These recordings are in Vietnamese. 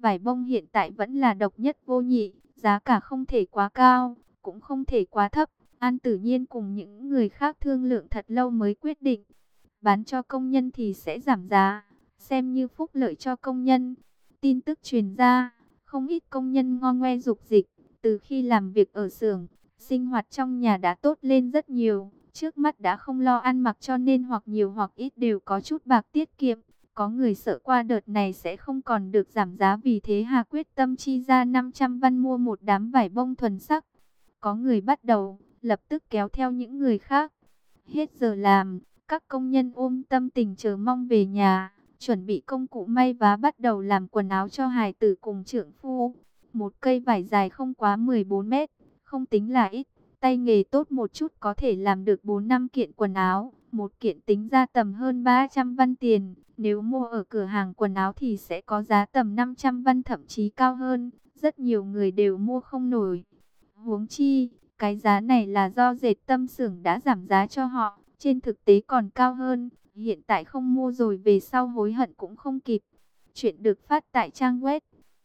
Vải bông hiện tại vẫn là độc nhất vô nhị, giá cả không thể quá cao, cũng không thể quá thấp. An Tử Nhiên cùng những người khác thương lượng thật lâu mới quyết định. Bán cho công nhân thì sẽ giảm giá, xem như phúc lợi cho công nhân. Tin tức truyền ra, không ít công nhân ngo ngoe dục dịch, từ khi làm việc ở xưởng, sinh hoạt trong nhà đã tốt lên rất nhiều. Trước mắt đã không lo ăn mặc cho nên hoặc nhiều hoặc ít đều có chút bạc tiết kiệm. Có người sợ qua đợt này sẽ không còn được giảm giá, vì thế Hà quyết tâm chi ra 500 văn mua một đám vải bông thuần sắc. Có người bắt đầu, lập tức kéo theo những người khác. Hết giờ làm, các công nhân ôm tâm tình chờ mong về nhà, chuẩn bị công cụ may vá bắt đầu làm quần áo cho hài tử cùng trượng phu. Một cây vải dài không quá 14 mét, không tính là ít. Tay nghề tốt một chút có thể làm được 4-5 kiện quần áo. Một kiện tính ra tầm hơn 300 văn tiền. Nếu mua ở cửa hàng quần áo thì sẽ có giá tầm 500 văn, thậm chí cao hơn. Rất nhiều người đều mua không nổi. Huống chi, cái giá này là do dệt tâm xưởng đã giảm giá cho họ. Trên thực tế còn cao hơn. Hiện tại không mua rồi về sau hối hận cũng không kịp. Chuyện được phát tại trang web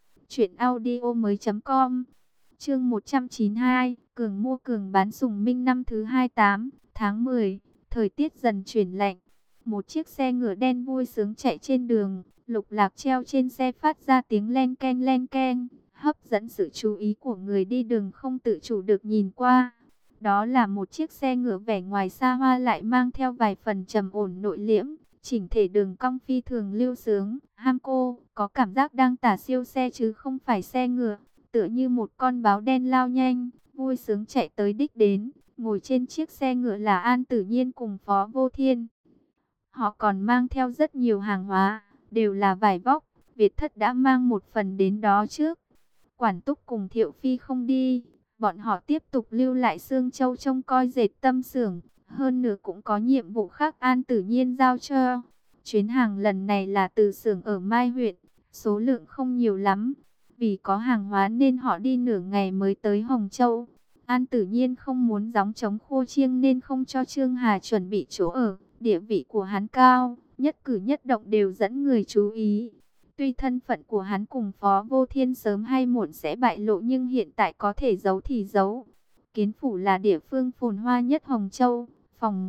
truyệnaudiomoi.com. Chương 192, Cường mua cường bán. Sùng Minh năm thứ 28, tháng 10, thời tiết dần chuyển lạnh. Một chiếc xe ngựa đen vui sướng chạy trên đường, lục lạc treo trên xe phát ra tiếng len keng, hấp dẫn sự chú ý của người đi đường không tự chủ được nhìn qua. Đó là một chiếc xe ngựa vẻ ngoài xa hoa lại mang theo vài phần trầm ổn nội liễm, chỉnh thể đường cong phi thường lưu sướng. Hamco có cảm giác đang tả siêu xe chứ không phải xe ngựa, tựa như một con báo đen lao nhanh, vui sướng chạy tới đích đến. Ngồi trên chiếc xe ngựa là An Tử Nhiên cùng Phó Vô Thiên. Họ còn mang theo rất nhiều hàng hóa, đều là vải vóc. Việt Thất đã mang một phần đến đó trước. Quản Túc cùng Thiệu Phi không đi, bọn họ tiếp tục lưu lại Sương Châu trông coi dệt tâm xưởng. Hơn nữa cũng có nhiệm vụ khác An Tử Nhiên giao cho. Chuyến hàng lần này là từ xưởng ở Mai huyện, số lượng không nhiều lắm. Vì có hàng hóa nên họ đi nửa ngày mới tới Hồng Châu. An Tử Nhiên không muốn gióng trống khô chiêng nên không cho Trương Hà chuẩn bị chỗ ở. Địa vị của hắn cao, nhất cử nhất động đều dẫn người chú ý. Tuy thân phận của hắn cùng Phó Vô Thiên sớm hay muộn sẽ bại lộ, nhưng hiện tại có thể giấu thì giấu. Kiến Phủ là địa phương phồn hoa nhất Hồng Châu. Phòng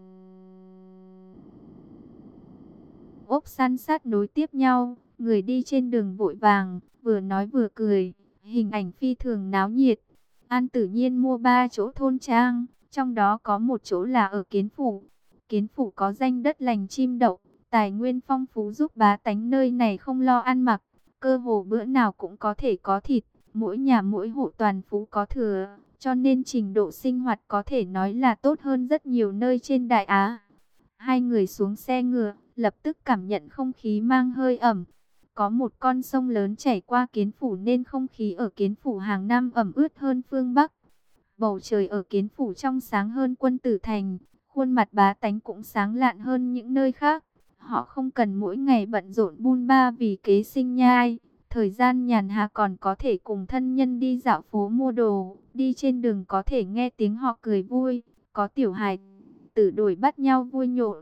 ốc san sát nối tiếp nhau, người đi trên đường vội vàng, vừa nói vừa cười, hình ảnh phi thường náo nhiệt. An Tử Nhiên mua 3 chỗ thôn trang, trong đó có một chỗ là ở Kiến Phủ. Kiến Phủ có danh đất lành chim đậu, tài nguyên phong phú giúp bá tánh nơi này không lo ăn mặc, cơ hồ bữa nào cũng có thể có thịt, mỗi nhà mỗi hộ toàn phú có thừa, cho nên trình độ sinh hoạt có thể nói là tốt hơn rất nhiều nơi trên Đại Á. Hai người xuống xe ngựa, lập tức cảm nhận không khí mang hơi ẩm. Có một con sông lớn chảy qua Kiến Phủ nên không khí ở Kiến Phủ hàng năm ẩm ướt hơn phương Bắc. Bầu trời ở Kiến Phủ trong sáng hơn Quân Tử Thành, khuôn mặt bá tánh cũng sáng lạn hơn những nơi khác. Họ không cần mỗi ngày bận rộn bôn ba vì kế sinh nhai. Thời gian nhàn hạ còn có thể cùng thân nhân đi dạo phố mua đồ. Đi trên đường có thể nghe tiếng họ cười vui. Có tiểu hài tử đuổi bắt nhau vui nhộn.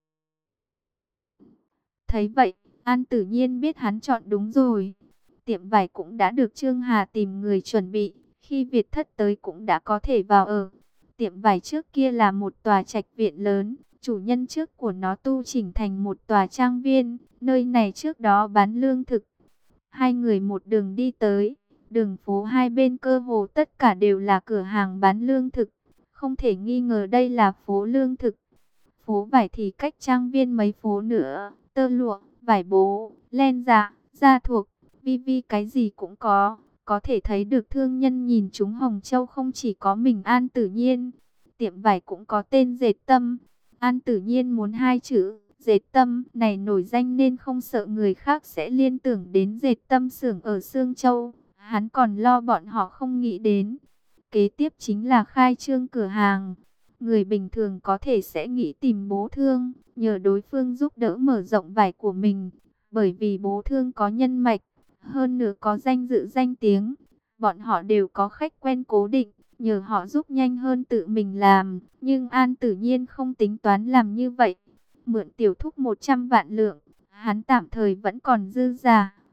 Thấy vậy, An Tử Nhiên biết hắn chọn đúng rồi. Tiệm vải cũng đã được Trương Hà tìm người chuẩn bị. Khi Việt Thất tới cũng đã có thể vào ở. Tiệm vải trước kia là một tòa trạch viện lớn. Chủ nhân trước của nó tu chỉnh thành một tòa trang viên. Nơi này trước đó bán lương thực. Hai người một đường đi tới. Đường phố hai bên cơ hồ tất cả đều là cửa hàng bán lương thực. Không thể nghi ngờ đây là phố lương thực. Phố vải thì cách trang viên mấy phố nữa. Tơ lụa, vải bố, len dạ, da thuộc, vi cái gì cũng có. Có thể thấy được thương nhân nhìn chúng Hồng Châu không chỉ có mình An Tử Nhiên. Tiệm vải cũng có tên Dệt Tâm. An Tử Nhiên muốn hai chữ Dệt Tâm này nổi danh nên không sợ người khác sẽ liên tưởng đến Dệt Tâm xưởng ở Sương Châu. Hắn còn lo bọn họ không nghĩ đến. Kế tiếp chính là khai trương cửa hàng. Người bình thường có thể sẽ nghĩ tìm Bố Thương, nhờ đối phương giúp đỡ mở rộng vải của mình. Bởi vì Bố Thương có nhân mạch, hơn nữa có danh dự danh tiếng. Bọn họ đều có khách quen cố định, nhờ họ giúp nhanh hơn tự mình làm. Nhưng An Tử Nhiên không tính toán làm như vậy. Mượn Tiểu Thúc 100 vạn lượng, hắn tạm thời vẫn còn dư giả.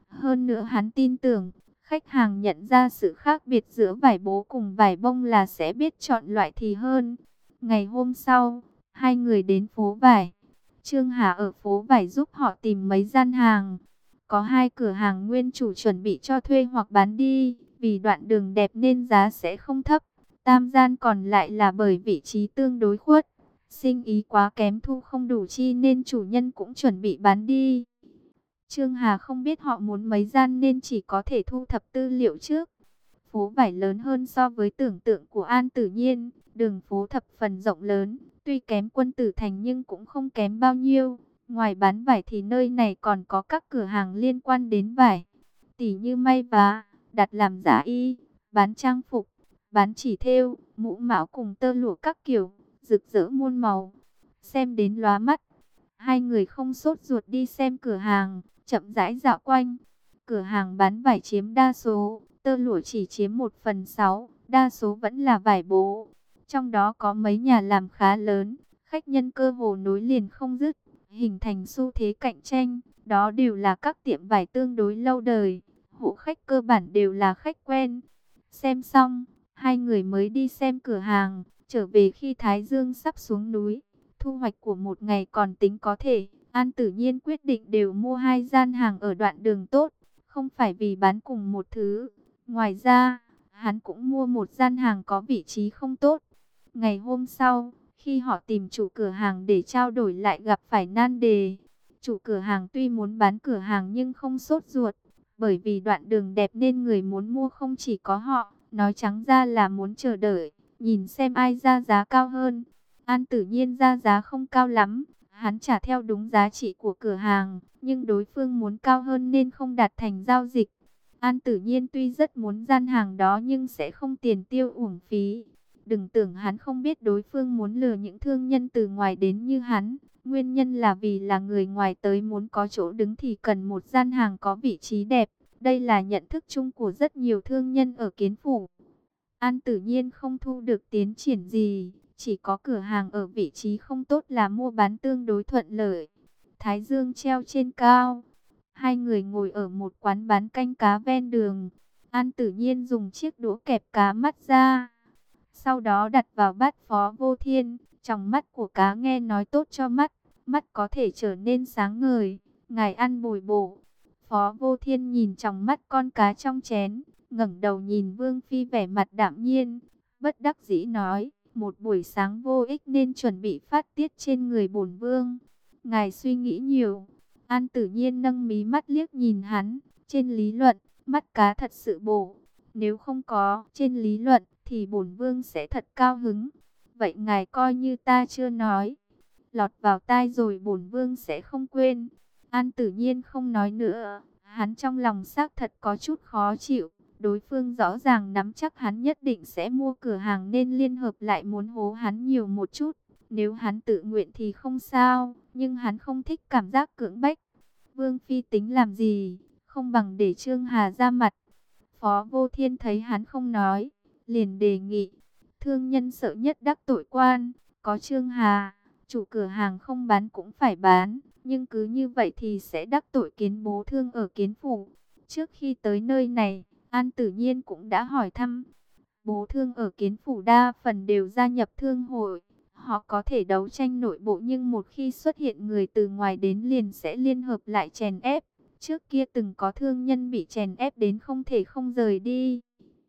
Hơn nữa hắn tin tưởng, khách hàng nhận ra sự khác biệt giữa vải bố cùng vải bông là sẽ biết chọn loại thì hơn. Ngày hôm sau, hai người đến phố vải. Trương Hà ở phố vải giúp họ tìm mấy gian hàng. Có hai cửa hàng nguyên chủ chuẩn bị cho thuê hoặc bán đi, vì đoạn đường đẹp nên giá sẽ không thấp. Tam gian còn lại là bởi vị trí tương đối khuất. Sinh ý quá kém, thu không đủ chi nên chủ nhân cũng chuẩn bị bán đi. Trương Hà không biết họ muốn mấy gian nên chỉ có thể thu thập tư liệu trước. Phố vải lớn hơn so với tưởng tượng của An Tử Nhiên, đường phố thập phần rộng lớn, tuy kém Quân Tử Thành nhưng cũng không kém bao nhiêu. Ngoài bán vải thì nơi này còn có các cửa hàng liên quan đến vải, tỉ như may vá, đặt làm giả y, bán trang phục, bán chỉ thêu, mũ mão cùng tơ lụa các kiểu, rực rỡ muôn màu, xem đến lóa mắt. Hai người không sốt ruột đi xem cửa hàng, chậm rãi dạo quanh. Cửa hàng bán vải chiếm đa số, tơ lụa chỉ chiếm 1/6, đa số vẫn là vải bố. Trong đó có mấy nhà làm khá lớn, khách nhân cơ hồ nối liền không dứt, hình thành xu thế cạnh tranh. Đó đều là các tiệm vải tương đối lâu đời, hộ khách cơ bản đều là khách quen. Xem xong, hai người mới đi xem cửa hàng, trở về khi Thái Dương sắp xuống núi. Thu hoạch của một ngày còn tính có thể, An Tử Nhiên quyết định đều mua hai gian hàng ở đoạn đường tốt, không phải vì bán cùng một thứ. Ngoài ra, hắn cũng mua một gian hàng có vị trí không tốt. Ngày hôm sau, khi họ tìm chủ cửa hàng để trao đổi lại gặp phải nan đề. Chủ cửa hàng tuy muốn bán cửa hàng nhưng không sốt ruột, bởi vì đoạn đường đẹp nên người muốn mua không chỉ có họ, nói trắng ra là muốn chờ đợi, nhìn xem ai ra giá cao hơn. An Tử Nhiên ra giá không cao lắm, hắn trả theo đúng giá trị của cửa hàng, nhưng đối phương muốn cao hơn nên không đạt thành giao dịch. An Tử Nhiên tuy rất muốn gian hàng đó nhưng sẽ không tiền tiêu uổng phí. Đừng tưởng hắn không biết đối phương muốn lừa những thương nhân từ ngoài đến như hắn. Nguyên nhân là vì là người ngoài tới muốn có chỗ đứng thì cần một gian hàng có vị trí đẹp. Đây là nhận thức chung của rất nhiều thương nhân ở Kiến Phủ. An Tử Nhiên không thu được tiến triển gì, chỉ có cửa hàng ở vị trí không tốt là mua bán tương đối thuận lợi. Thái Dương treo trên cao. Hai người ngồi ở một quán bán canh cá ven đường. An Tử Nhiên dùng chiếc đũa kẹp cá mắt ra, sau đó đặt vào bát Phó Vô Thiên. Trong mắt của cá nghe nói tốt cho mắt, mắt có thể trở nên sáng ngời. Ngài ăn bồi bổ. Phó Vô Thiên nhìn trong mắt con cá trong chén, ngẩng đầu nhìn Vương Phi vẻ mặt đạm nhiên, bất đắc dĩ nói, một buổi sáng vô ích nên chuẩn bị phát tiết trên người bổn vương. Ngài suy nghĩ nhiều. An Tử Nhiên nâng mí mắt liếc nhìn hắn, trên lý luận, mắt cá thật sự bổ. Nếu không có, trên lý luận, thì bổn vương sẽ thật cao hứng. Vậy ngài coi như ta chưa nói. Lọt vào tai rồi bổn vương sẽ không quên. An Tử Nhiên không nói nữa, hắn trong lòng xác thật có chút khó chịu. Đối phương rõ ràng nắm chắc hắn nhất định sẽ mua cửa hàng nên liên hợp lại muốn hố hắn nhiều một chút. Nếu hắn tự nguyện thì không sao, nhưng hắn không thích cảm giác cưỡng bách. Vương Phi tính làm gì, không bằng để Trương Hà ra mặt. Phó Vô Thiên thấy hắn không nói, liền đề nghị. Thương nhân sợ nhất đắc tội quan, có Trương Hà, chủ cửa hàng không bán cũng phải bán. Nhưng cứ như vậy thì sẽ đắc tội Kiến Bố Thương ở Kiến Phủ. Trước khi tới nơi này, An Tử Nhiên cũng đã hỏi thăm. Bố Thương ở Kiến Phủ đa phần đều gia nhập thương hội. Họ có thể đấu tranh nội bộ nhưng một khi xuất hiện người từ ngoài đến liền sẽ liên hợp lại chèn ép. Trước kia từng có thương nhân bị chèn ép đến không thể không rời đi.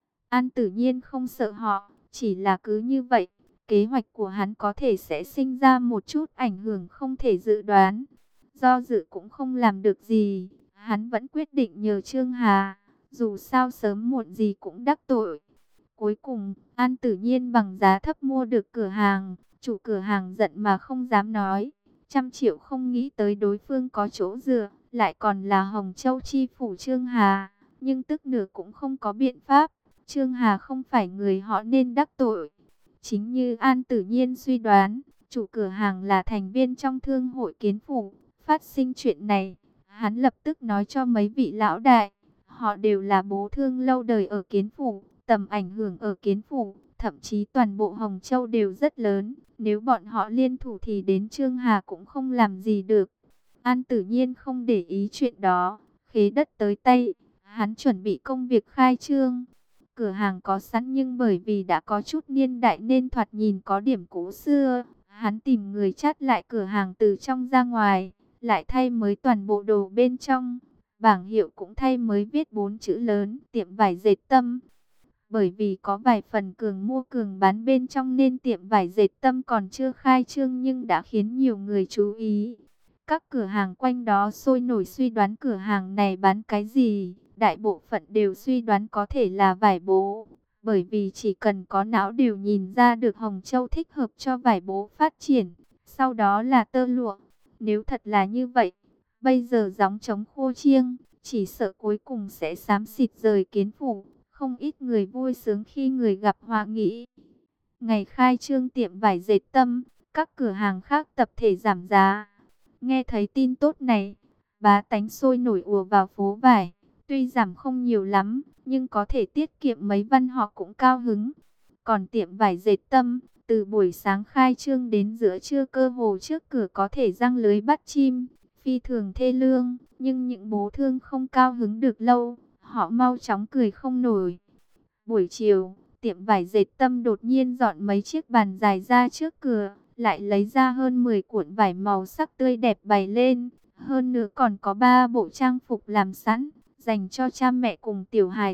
An Tử Nhiên không sợ họ, chỉ là cứ như vậy, kế hoạch của hắn có thể sẽ sinh ra một chút ảnh hưởng không thể dự đoán. Do dự cũng không làm được gì, hắn vẫn quyết định nhờ Trương Hà, dù sao sớm muộn gì cũng đắc tội. Cuối cùng, An Tử Nhiên bằng giá thấp mua được cửa hàng, chủ cửa hàng giận mà không dám nói. 100 triệu không nghĩ tới đối phương có chỗ dựa, lại còn là Hồng Châu chi phủ Trương Hà, nhưng tức nửa cũng không có biện pháp. Trương Hà không phải người họ nên đắc tội. Chính như An Tử Nhiên suy đoán, chủ cửa hàng là thành viên trong thương hội Kiến Phủ. Phát sinh chuyện này, hắn lập tức nói cho mấy vị lão đại. Họ đều là bố thương lâu đời ở Kiến Phủ, tầm ảnh hưởng ở Kiến Phủ, thậm chí toàn bộ Hồng Châu đều rất lớn. Nếu bọn họ liên thủ thì đến Trương Hà cũng không làm gì được. An Tử Nhiên không để ý chuyện đó, khế đất tới tay, hắn chuẩn bị công việc khai trương. Cửa hàng có sẵn nhưng bởi vì đã có chút niên đại nên thoạt nhìn có điểm cũ xưa. Hắn tìm người chát lại cửa hàng từ trong ra ngoài, lại thay mới toàn bộ đồ bên trong. Bảng hiệu cũng thay mới viết 4 chữ lớn, tiệm vải dệt Tâm. Bởi vì có vài phần cường mua cường bán bên trong nên tiệm vải dệt Tâm còn chưa khai trương nhưng đã khiến nhiều người chú ý. Các cửa hàng quanh đó sôi nổi suy đoán cửa hàng này bán cái gì. Đại bộ phận đều suy đoán có thể là vải bố. Bởi vì chỉ cần có não đều nhìn ra được Hồng Châu thích hợp cho vải bố phát triển. Sau đó là tơ lụa. Nếu thật là như vậy, bây giờ gióng trống khô chiêng, chỉ sợ cuối cùng sẽ xám xịt rời Kiến Phủ. Không ít người vui sướng khi người gặp họa nghĩ. Ngày khai trương tiệm vải dệt Tâm, các cửa hàng khác tập thể giảm giá. Nghe thấy tin tốt này, bá tánh sôi nổi ùa vào phố vải. Tuy giảm không nhiều lắm, nhưng có thể tiết kiệm mấy văn họ cũng cao hứng. Còn tiệm vải dệt Tâm, từ buổi sáng khai trương đến giữa trưa cơ hồ trước cửa có thể giăng lưới bắt chim. Phi thường thê lương, nhưng những bố thương không cao hứng được lâu, họ mau chóng cười không nổi. Buổi chiều, tiệm vải dệt Tâm đột nhiên dọn mấy chiếc bàn dài ra trước cửa, lại lấy ra hơn 10 cuộn vải màu sắc tươi đẹp bày lên. Hơn nữa còn có 3 bộ trang phục làm sẵn, dành cho cha mẹ cùng tiểu hài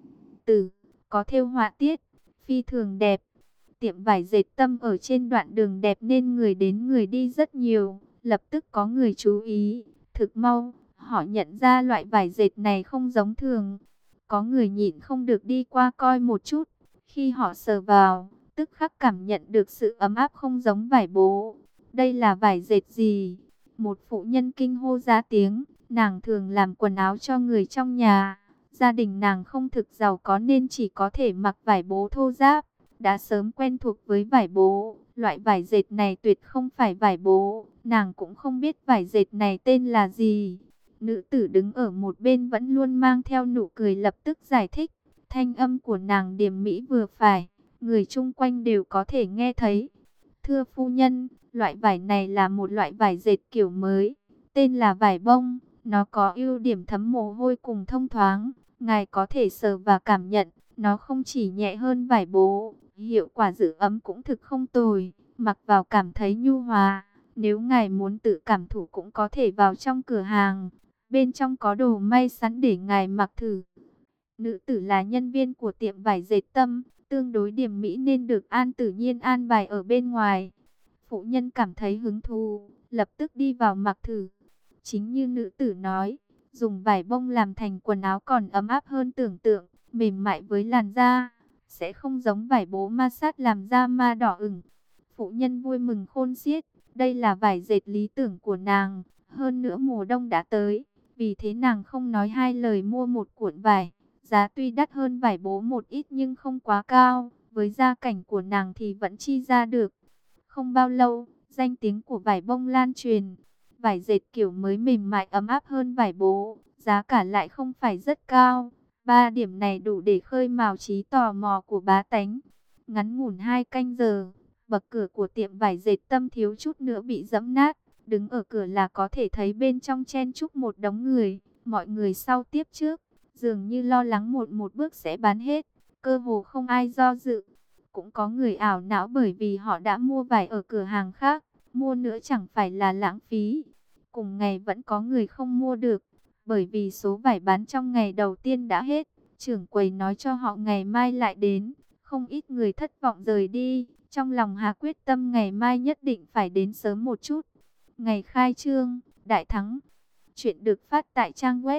tử, có thêu họa tiết, phi thường đẹp. Tiệm vải dệt Tâm ở trên đoạn đường đẹp nên người đến người đi rất nhiều, lập tức có người chú ý. Thực mau, họ nhận ra loại vải dệt này không giống thường. Có người nhịn không được đi qua coi một chút. Khi họ sờ vào, tức khắc cảm nhận được sự ấm áp không giống vải bố. Đây là vải dệt gì? Một phụ nhân kinh hô ra tiếng. Nàng thường làm quần áo cho người trong nhà. Gia đình nàng không thực giàu có nên chỉ có thể mặc vải bố thô ráp. Đã sớm quen thuộc với vải bố. Loại vải dệt này tuyệt không phải vải bố. Nàng cũng không biết vải dệt này tên là gì. Nữ tử đứng ở một bên vẫn luôn mang theo nụ cười lập tức giải thích. Thanh âm của nàng điềm mỹ vừa phải, người chung quanh đều có thể nghe thấy. Thưa phu nhân, loại vải này là một loại vải dệt kiểu mới, tên là vải bông. Nó có ưu điểm thấm mồ hôi cùng thông thoáng. Ngài có thể sờ và cảm nhận, nó không chỉ nhẹ hơn vải bố, hiệu quả giữ ấm cũng thực không tồi, mặc vào cảm thấy nhu hòa. Nếu ngài muốn tự cảm thụ cũng có thể vào trong cửa hàng. Bên trong có đồ may sẵn để ngài mặc thử. Nữ tử là nhân viên của tiệm vải dệt Tâm, tương đối điềm mỹ nên được An Tử Nhiên an bài ở bên ngoài. Phụ nhân cảm thấy hứng thú, lập tức đi vào mặc thử. Chính như nữ tử nói, dùng vải bông làm thành quần áo còn ấm áp hơn tưởng tượng, mềm mại với làn da, sẽ không giống vải bố ma sát làm da ma đỏ ửng. Phụ nhân vui mừng khôn xiết, đây là vải dệt lý tưởng của nàng, hơn nữa mùa đông đã tới. Vì thế nàng không nói hai lời mua một cuộn vải. Giá tuy đắt hơn vải bố một ít nhưng không quá cao. Với gia cảnh của nàng thì vẫn chi ra được. Không bao lâu, danh tiếng của vải bông lan truyền. Vải dệt kiểu mới mềm mại ấm áp hơn vải bố. Giá cả lại không phải rất cao. 3 điểm này đủ để khơi mào trí tò mò của bá tánh. Ngắn ngủn 2 canh giờ, bậc cửa của tiệm vải dệt Tâm thiếu chút nữa bị giẫm nát. Đứng ở cửa là có thể thấy bên trong chen chúc một đống người, mọi người sau tiếp trước, dường như lo lắng một bước sẽ bán hết, cơ hồ không ai do dự. Cũng có người ảo não bởi vì họ đã mua vải ở cửa hàng khác, mua nữa chẳng phải là lãng phí. Cùng ngày vẫn có người không mua được, bởi vì số vải bán trong ngày đầu tiên đã hết. Trưởng quầy nói cho họ ngày mai lại đến, không ít người thất vọng rời đi, trong lòng hà quyết tâm ngày mai nhất định phải đến sớm một chút. Ngày khai trương, đại thắng. Chuyện được phát tại trang web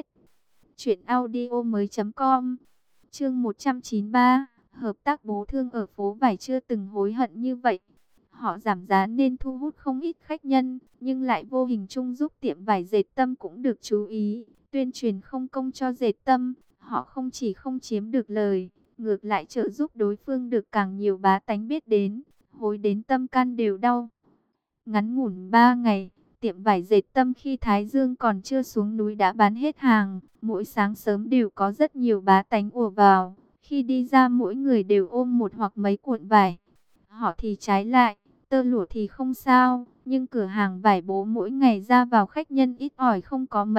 truyệnaudiomoi.com. Chương 193, hợp tác bố thương ở phố vải chưa từng hối hận như vậy. Họ giảm giá nên thu hút không ít khách nhân, nhưng lại vô hình chung giúp tiệm vải dệt Tâm cũng được chú ý. Tuyên truyền không công cho dệt Tâm, họ không chỉ không chiếm được lời, ngược lại trợ giúp đối phương được càng nhiều bá tánh biết đến, hối đến tâm can đều đau. Ngắn ngủn 3 ngày, tiệm vải dệt Tâm khi Thái Dương còn chưa xuống núi đã bán hết hàng. Mỗi sáng sớm đều có rất nhiều bá tánh ùa vào. Khi đi ra mỗi người đều ôm một hoặc mấy cuộn vải. Họ thì trái lại, tơ lụa thì không sao. Nhưng cửa hàng vải bố mỗi ngày ra vào khách nhân ít ỏi không có mấy.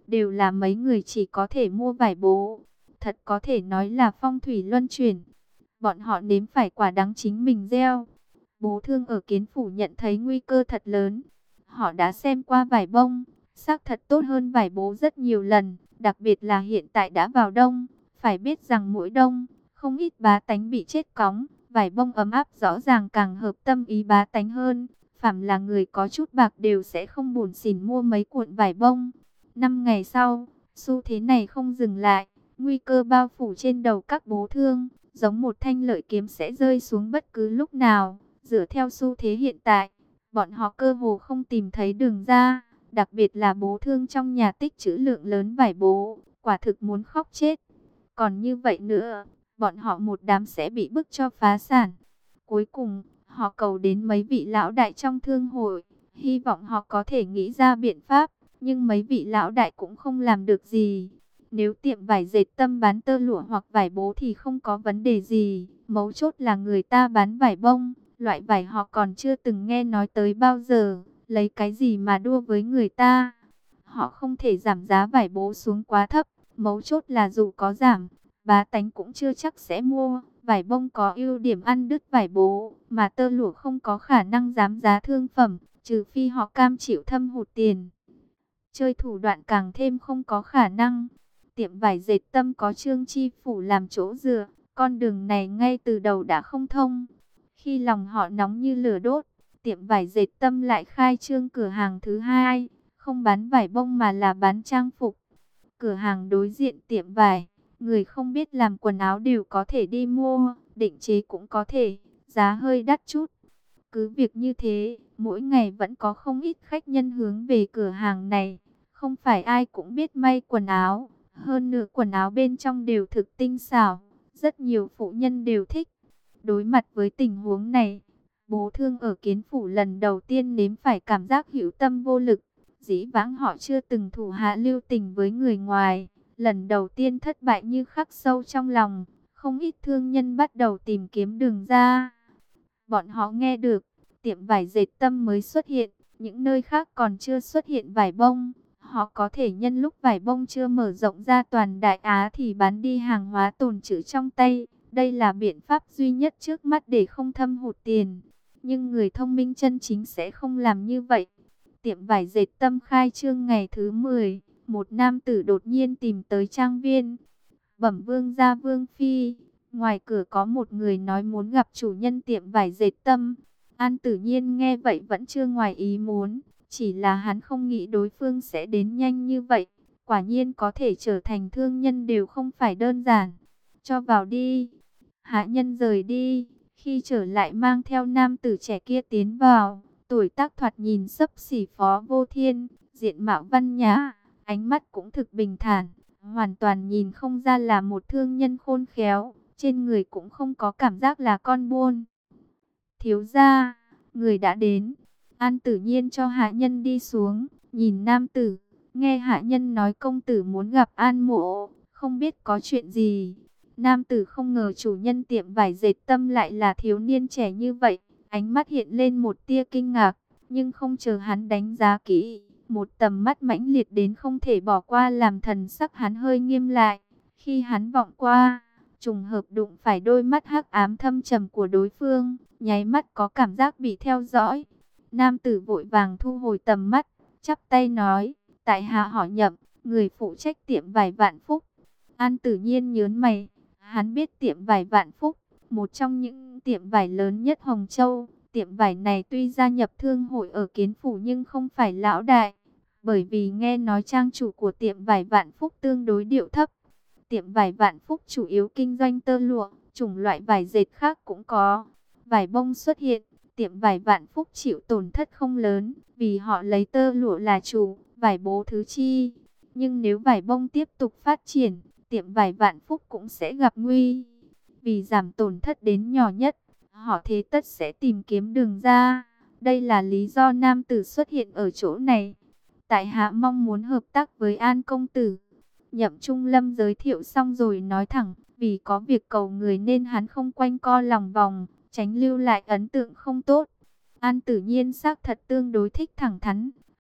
đều là mấy người chỉ có thể mua vải bố. Thật có thể nói là phong thủy luân chuyển. Bọn họ nếm phải quả đắng chính mình gieo. Bố Thương ở Kiến Phủ nhận thấy nguy cơ thật lớn. Họ đã xem qua vải bông, xác thật tốt hơn vải bố rất nhiều lần, đặc biệt là hiện tại đã vào đông. Phải biết rằng mỗi đông, không ít bá tánh bị chết cóng, vải bông ấm áp rõ ràng càng hợp tâm ý bá tánh hơn. Phàm là người có chút bạc đều sẽ không buồn xỉn mua mấy cuộn vải bông. 5 ngày sau, xu thế này không dừng lại, nguy cơ bao phủ trên đầu các bố Thương, giống một thanh lợi kiếm sẽ rơi xuống bất cứ lúc nào. Dựa theo xu thế hiện tại, bọn họ cơ hồ không tìm thấy đường ra, đặc biệt là bố Thương trong nhà tích trữ lượng lớn vải bố, quả thực muốn khóc chết. Còn như vậy nữa, bọn họ một đám sẽ bị bức cho phá sản. Cuối cùng, họ cầu đến mấy vị lão đại trong thương hội, hy vọng họ có thể nghĩ ra biện pháp, nhưng mấy vị lão đại cũng không làm được gì. Nếu tiệm vải dệt Tâm bán tơ lụa hoặc vải bố thì không có vấn đề gì, mấu chốt là người ta bán vải bông, loại vải họ còn chưa từng nghe nói tới bao giờ, lấy cái gì mà đua với người ta. Họ không thể giảm giá vải bố xuống quá thấp, mấu chốt là dù có giảm, bá tánh cũng chưa chắc sẽ mua. Vải bông có ưu điểm ăn đứt vải bố, mà tơ lụa không có khả năng giảm giá thương phẩm, trừ phi họ cam chịu thâm hụt tiền. Chơi thủ đoạn càng thêm không có khả năng. Tiệm vải dệt Tâm có Trương Chi Phủ làm chỗ dựa, con đường này ngay từ đầu đã không thông. Khi lòng họ nóng như lửa đốt, tiệm vải dệt Tâm lại khai trương cửa hàng thứ hai, không bán vải bông mà là bán trang phục. Cửa hàng đối diện tiệm vải, người không biết làm quần áo đều có thể đi mua, định chế cũng có thể, giá hơi đắt chút. Cứ việc như thế, mỗi ngày vẫn có không ít khách nhân hướng về cửa hàng này. Không phải ai cũng biết may quần áo, hơn nữa quần áo bên trong đều thực tinh xảo, rất nhiều phụ nhân đều thích. Đối mặt với tình huống này, bố Thương ở Kiến Phủ lần đầu tiên nếm phải cảm giác hữu tâm vô lực. Dĩ vãng họ chưa từng thủ hạ lưu tình với người ngoài, lần đầu tiên thất bại như khắc sâu trong lòng, không ít thương nhân bắt đầu tìm kiếm đường ra. Bọn họ nghe được, tiệm vải dệt Tâm mới xuất hiện, những nơi khác còn chưa xuất hiện vải bông. Họ có thể nhân lúc vải bông chưa mở rộng ra toàn Đại Á thì bán đi hàng hóa tồn trữ trong tay. Đây là biện pháp duy nhất trước mắt để không thâm hụt tiền. Nhưng người thông minh chân chính sẽ không làm như vậy. Tiệm vải dệt Tâm khai trương ngày thứ 10, một nam tử đột nhiên tìm tới trang viên. Bẩm vương gia vương phi, ngoài cửa có một người nói muốn gặp chủ nhân tiệm vải dệt Tâm. An Tử Nhiên nghe vậy vẫn chưa ngoài ý muốn, chỉ là hắn không nghĩ đối phương sẽ đến nhanh như vậy. Quả nhiên có thể trở thành thương nhân đều không phải đơn giản. Cho vào đi. Hạ nhân rời đi, khi trở lại mang theo nam tử trẻ kia tiến vào. Tuổi tác thoạt nhìn xấp xỉ Phó Vô Thiên, diện mạo văn nhã, ánh mắt cũng thực bình thản, hoàn toàn nhìn không ra là một thương nhân khôn khéo, trên người cũng không có cảm giác là con buôn. Thiếu gia, người đã đến. An Tử Nhiên cho hạ nhân đi xuống, nhìn nam tử, nghe hạ nhân nói công tử muốn gặp An Mộ, không biết có chuyện gì. Nam tử không ngờ chủ nhân tiệm vải dệt Tâm lại là thiếu niên trẻ như vậy, ánh mắt hiện lên một tia kinh ngạc, nhưng không chờ hắn đánh giá kỹ, một tầm mắt mãnh liệt đến không thể bỏ qua làm thần sắc hắn hơi nghiêm lại. Khi hắn vọng qua, trùng hợp đụng phải đôi mắt hắc ám thâm trầm của đối phương, nháy mắt có cảm giác bị theo dõi. Nam tử vội vàng thu hồi tầm mắt, chắp tay nói, tại hạ họ Nhậm, người phụ trách tiệm vải Vạn Phúc. An Tử Nhiên nhớn mày, hắn biết tiệm vải Vạn Phúc, một trong những tiệm vải lớn nhất Hồng Châu. Tiệm vải này tuy gia nhập thương hội ở Kiến Phủ nhưng không phải lão đại, bởi vì nghe nói trang chủ của tiệm vải Vạn Phúc tương đối điệu thấp. Tiệm vải Vạn Phúc chủ yếu kinh doanh tơ lụa, chủng loại vải dệt khác cũng có. Vải bông xuất hiện, tiệm vải Vạn Phúc chịu tổn thất không lớn, vì họ lấy tơ lụa là chủ, vải bố thứ chi. Nhưng nếu vải bông tiếp tục phát triển, tiệm vải Vạn Phúc cũng sẽ gặp nguy. Vì giảm tổn thất đến nhỏ nhất, họ thế tất sẽ tìm kiếm đường ra. Đây là lý do nam tử xuất hiện ở chỗ này. Tại hạ mong muốn hợp tác với An công tử. Nhậm Trung Lâm giới thiệu xong rồi nói thẳng, vì có việc cầu người nên hắn không quanh co lòng vòng, tránh lưu lại ấn tượng không tốt. An Tử Nhiên xác thật tương đối thích thẳng thắn,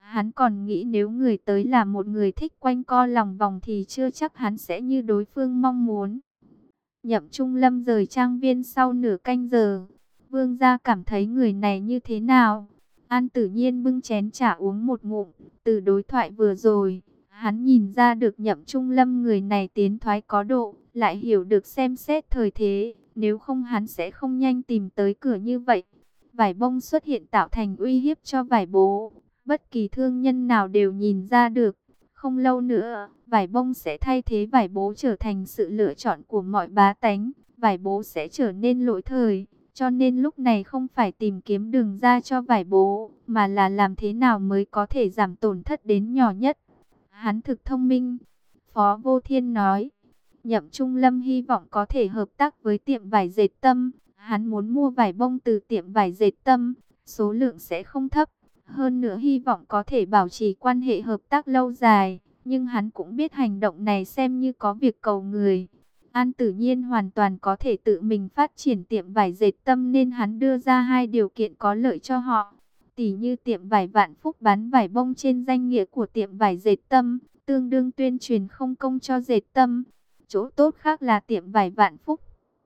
Hắn còn nghĩ nếu người tới là một người thích quanh co lòng vòng thì chưa chắc hắn sẽ như đối phương mong muốn. Nhậm Trung Lâm rời trang viên sau nửa canh giờ. Vương gia cảm thấy người này như thế nào? An Tử Nhiên bưng chén trà uống một ngụm. Từ đối thoại vừa rồi, hắn nhìn ra được Nhậm Trung Lâm người này tiến thoái có độ, lại hiểu được xem xét thời thế. Nếu không hắn sẽ không nhanh tìm tới cửa như vậy. Vải bông xuất hiện tạo thành uy hiếp cho vải bố. Bất kỳ thương nhân nào đều nhìn ra được. Không lâu nữa, vải bông sẽ thay thế vải bố trở thành sự lựa chọn của mọi bá tánh. Vải bố sẽ trở nên lỗi thời. Cho nên lúc này không phải tìm kiếm đường ra cho vải bố, mà là làm thế nào mới có thể giảm tổn thất đến nhỏ nhất. Hắn thực thông minh. Phó Vô Thiên nói, Nhậm Trung Lâm hy vọng có thể hợp tác với tiệm vải dệt Tâm. Hắn muốn mua vải bông từ tiệm vải dệt Tâm, số lượng sẽ không thấp. Hơn nữa hy vọng có thể bảo trì quan hệ hợp tác lâu dài. Nhưng hắn cũng biết hành động này xem như có việc cầu người. An Tử Nhiên hoàn toàn có thể tự mình phát triển tiệm vải dệt Tâm nên hắn đưa ra hai điều kiện có lợi cho họ. Tỷ như tiệm vải Vạn Phúc bán vải bông trên danh nghĩa của tiệm vải dệt Tâm, tương đương tuyên truyền không công cho dệt Tâm. Chỗ tốt khác là tiệm vải Vạn Phúc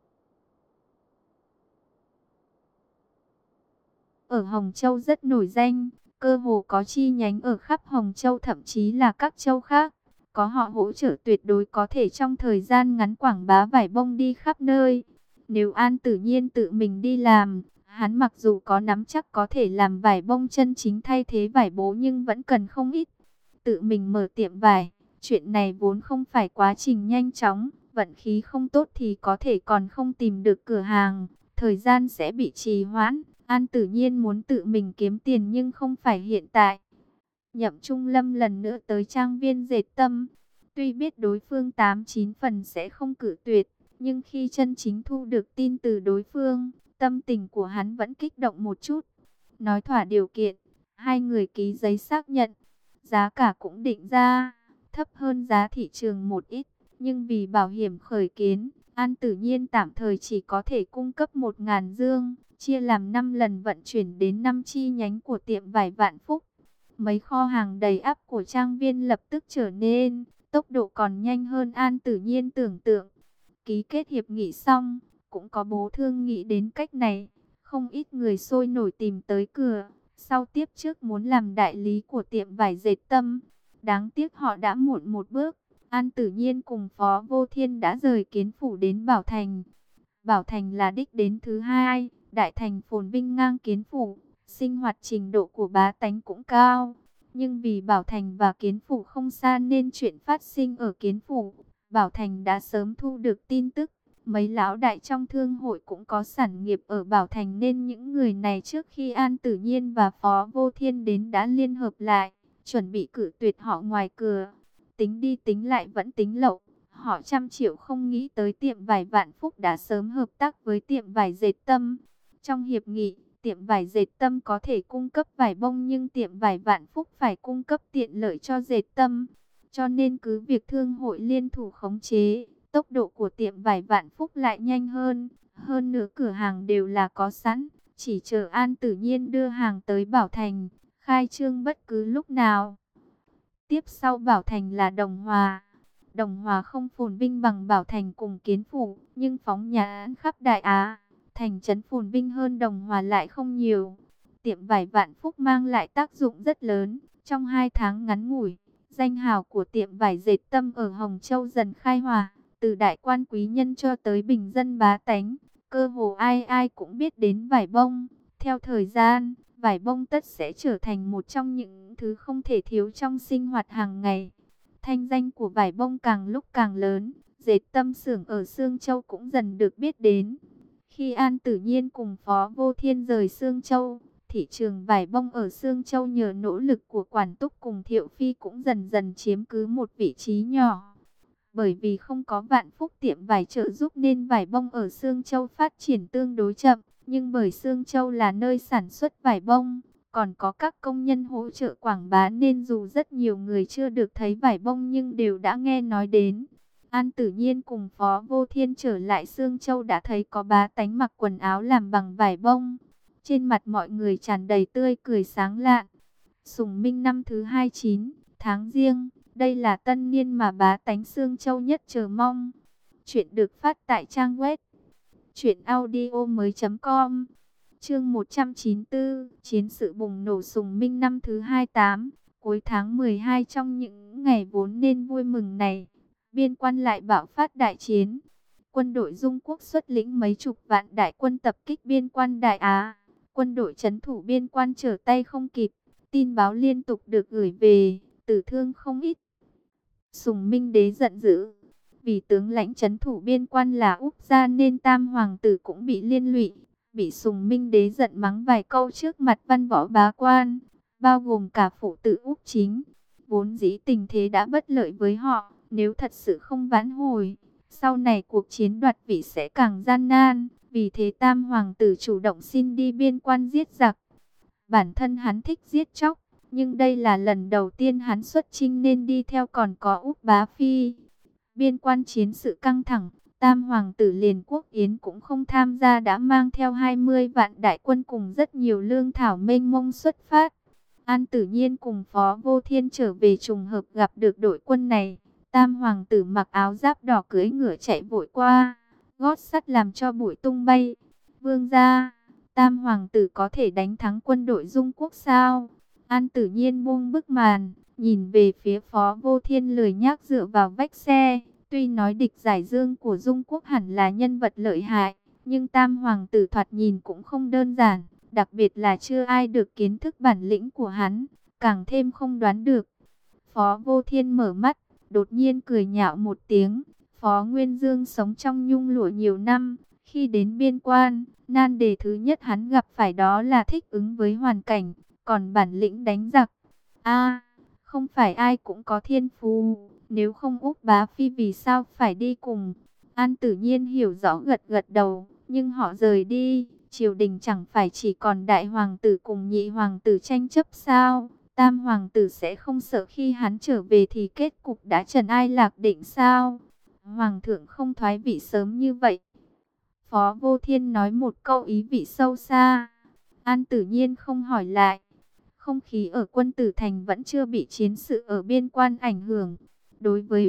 ở Hồng Châu rất nổi danh, cơ hồ có chi nhánh ở khắp Hồng Châu thậm chí là các châu khác. Có họ hỗ trợ tuyệt đối có thể trong thời gian ngắn quảng bá vải bông đi khắp nơi. Nếu An Tử Nhiên tự mình đi làm, hắn mặc dù có nắm chắc có thể làm vải bông chân chính thay thế vải bố nhưng vẫn cần không ít. Tự mình mở tiệm vải, chuyện này vốn không phải quá trình nhanh chóng, vận khí không tốt thì có thể còn không tìm được cửa hàng, thời gian sẽ bị trì hoãn. An Tử Nhiên muốn tự mình kiếm tiền nhưng không phải hiện tại. Nhậm Trung Lâm lần nữa tới trang viên dệt Tâm. Tuy biết đối phương 89 phần sẽ không cự tuyệt, nhưng khi chân chính thu được tin từ đối phương, tâm tình của hắn vẫn kích động một chút. Nói thỏa điều kiện, hai người ký giấy xác nhận. Giá cả cũng định ra, thấp hơn giá thị trường một ít. Nhưng vì bảo hiểm khởi kiến, An Tử Nhiên tạm thời chỉ có thể cung cấp 1.000 dương, chia làm 5 lần vận chuyển đến 5 chi nhánh của tiệm vải Vạn Phúc. Mấy kho hàng đầy ắp của trang viên lập tức trở nên, tốc độ còn nhanh hơn An Tử Nhiên tưởng tượng. Ký kết hiệp nghị xong, cũng có bố thương nghĩ đến cách này. Không ít người sôi nổi tìm tới cửa, sau tiếp trước muốn làm đại lý của tiệm vải dệt Tâm. Đáng tiếc họ đã muộn một bước. An Tử Nhiên cùng Phó Vô Thiên đã rời Kiến Phủ đến Bảo Thành. Bảo Thành là đích đến thứ hai, đại thành phồn vinh ngang Kiến Phủ. Sinh hoạt trình độ của bá tánh cũng cao. Nhưng vì Bảo Thành và Kiến Phủ không xa nên chuyện phát sinh ở Kiến Phủ, Bảo Thành đã sớm thu được tin tức. Mấy lão đại trong thương hội cũng có sản nghiệp ở Bảo Thành nên những người này trước khi An Tử Nhiên và Phó Vô Thiên đến đã liên hợp lại, chuẩn bị cử tuyệt họ ngoài cửa. Tính đi tính lại vẫn tính lậu. Họ 100 triệu không nghĩ tới tiệm vải Vạn Phúc đã sớm hợp tác với tiệm vải dệt Tâm. Trong hiệp nghị, tiệm vải dệt Tâm có thể cung cấp vải bông nhưng tiệm vải Vạn Phúc phải cung cấp tiện lợi cho dệt Tâm. Cho nên cứ việc thương hội liên thủ khống chế, tốc độ của tiệm vải Vạn Phúc lại nhanh hơn. Hơn nữa cửa hàng đều là có sẵn, chỉ chờ An Tử Nhiên đưa hàng tới Bảo Thành, khai trương bất cứ lúc nào. Tiếp sau Bảo Thành là Đồng Hòa. Đồng Hòa không phồn vinh bằng Bảo Thành cùng Kiến Phủ, nhưng phóng nhãn khắp Đại Á, thành trấn phồn vinh hơn Đồng Hòa lại không nhiều. Tiệm vải Vạn Phúc mang lại tác dụng rất lớn. Trong 2 tháng ngắn ngủi, danh hào của tiệm vải dệt Tâm ở Hồng Châu dần khai hỏa, từ đại quan quý nhân cho tới bình dân bá tánh, cơ hồ ai ai cũng biết đến vải bông. Theo thời gian, vải bông tất sẽ trở thành một trong những thứ không thể thiếu trong sinh hoạt hàng ngày. Thanh danh của vải bông càng lúc càng lớn, dệt Tâm xưởng ở Sương Châu cũng dần được biết đến. Khi An Tử Nhiên cùng Phó Vô Thiên rời Sương Châu, thị trường vải bông ở Sương Châu nhờ nỗ lực của Quản Túc cùng Thiệu Phi cũng dần dần chiếm cứ một vị trí nhỏ. Bởi vì không có Vạn Phúc tiệm vải trợ giúp nên vải bông ở Sương Châu phát triển tương đối chậm. Nhưng bởi Sương Châu là nơi sản xuất vải bông, còn có các công nhân hỗ trợ quảng bá nên dù rất nhiều người chưa được thấy vải bông nhưng đều đã nghe nói đến. An Tử Nhiên cùng Phó Vô Thiên trở lại Sương Châu đã thấy có bá tánh mặc quần áo làm bằng vải bông. Trên mặt mọi người tràn đầy tươi cười sáng lạn. Sùng Minh năm thứ 29, tháng Giêng, đây là tân niên mà bá tánh Xương Châu nhất chờ mong. Chuyện được phát tại trang web truyệnaudiomoi.com. Chương 194, chiến sự bùng nổ Sùng Minh năm thứ 28, cuối tháng 12. Trong những ngày vốn nên vui mừng này, biên quan lại bạo phát đại chiến. Quân đội Dung Quốc xuất lĩnh mấy chục vạn đại quân tập kích biên quan Đại Á. Quân đội trấn thủ biên quan trở tay không kịp, tin báo liên tục được gửi về, tử thương không ít. Sùng Minh đế giận dữ, vì tướng lãnh trấn thủ biên quan là Úc gia nên Tam hoàng tử cũng bị liên lụy, bị Sùng Minh đế giận mắng vài câu trước mặt văn võ bá quan, bao gồm cả phụ tử Úc Chính. Vốn dĩ tình thế đã bất lợi với họ, nếu thật sự không vãn hồi, sau này cuộc chiến đoạt vị sẽ càng gian nan. Vì thế Tam hoàng tử chủ động xin đi biên quan giết giặc. Bản thân hắn thích giết chóc, nhưng đây là lần đầu tiên hắn xuất chinh nên đi theo còn có Úc Bá Phi. Biên quan chiến sự căng thẳng, Tam hoàng tử liền Quốc Yến cũng không tham gia, đã mang theo 20 vạn đại quân cùng rất nhiều lương thảo mênh mông xuất phát. An Tử Nhiên cùng Phó Vô Thiên trở về trùng hợp gặp được đội quân này. Tam hoàng tử mặc áo giáp đỏ cưỡi ngựa chạy vội qua, gót sắt làm cho bụi tung bay. Vương gia, Tam hoàng tử có thể đánh thắng quân đội Dung Quốc sao? An Tử Nhiên buông bức màn, nhìn về phía Phó Vô Thiên lười nhác dựa vào vách xe. Tuy nói địch giải dương của Dung Quốc hẳn là nhân vật lợi hại, nhưng Tam hoàng tử thoạt nhìn cũng không đơn giản, đặc biệt là chưa ai được kiến thức bản lĩnh của hắn, càng thêm không đoán được. Phó Vô Thiên mở mắt, đột nhiên cười nhạo một tiếng. Phó Nguyên Dương sống trong nhung lụa nhiều năm, khi đến biên quan, nan đề thứ nhất hắn gặp phải đó là thích ứng với hoàn cảnh, còn bản lĩnh đánh giặc. Không phải ai cũng có thiên phú, nếu không Úc Bá Phi vì sao phải đi cùng? An Tử Nhiên hiểu rõ gật gật đầu, nhưng họ rời đi, triều đình chẳng phải chỉ còn đại hoàng tử cùng nhị hoàng tử tranh chấp sao? Tam hoàng tử sẽ không sợ khi hắn trở về thì kết cục đã trần ai lạc định sao? Hoàng thượng không thoái vị sớm như vậy. Phó Vô Thiên nói một câu ý vị sâu xa. An Tử Nhiên không hỏi lại. Không khí ở Quân Tử Thành vẫn chưa bị chiến sự ở biên quan ảnh hưởng. Đối với